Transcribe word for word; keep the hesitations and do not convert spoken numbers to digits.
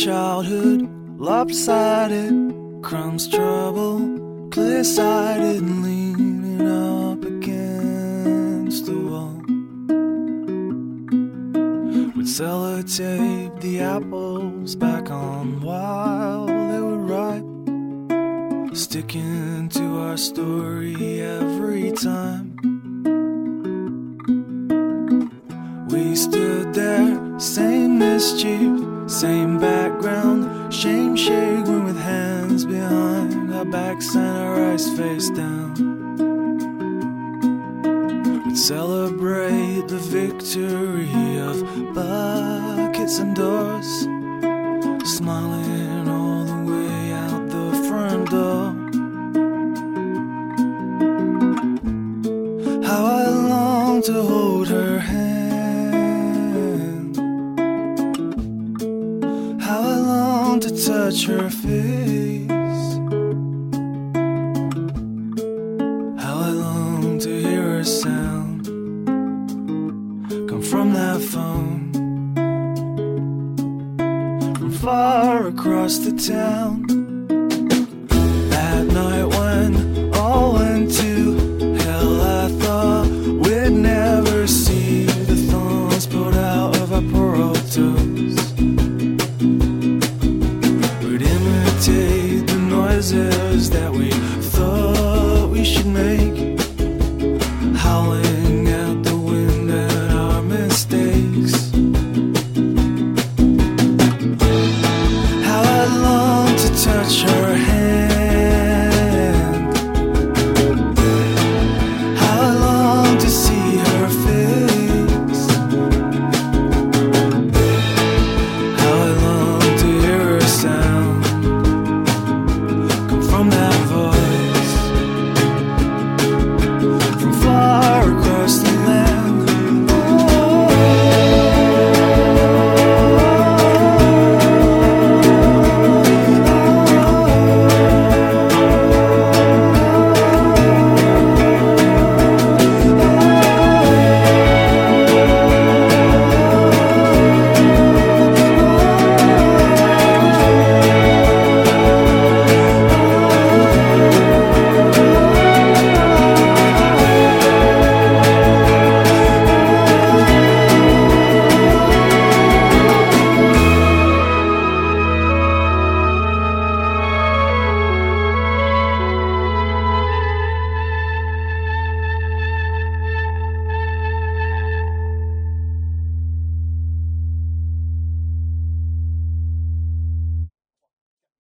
childhood, lopsided, crumbs trouble, clear-sighted, leaning up against the wall. We'd sellotape the apples back on while they were ripe, sticking to our story every time. We stood there, same mischief, same background, shame shaken with hands behind our backs and our eyes face down. We'd celebrate the victory of buckets and doors, smiling all the way out the front door. How I long to hold her hand, how I long to touch her face, how I long to hear her sound come from that phone, from far across the town. That night when all went to hell, I thought we'd never see the thorns pulled out of our poor old toes. We'd imitate the noises that we thought we should make, howling at the wind and our mistakes. How I long to touch her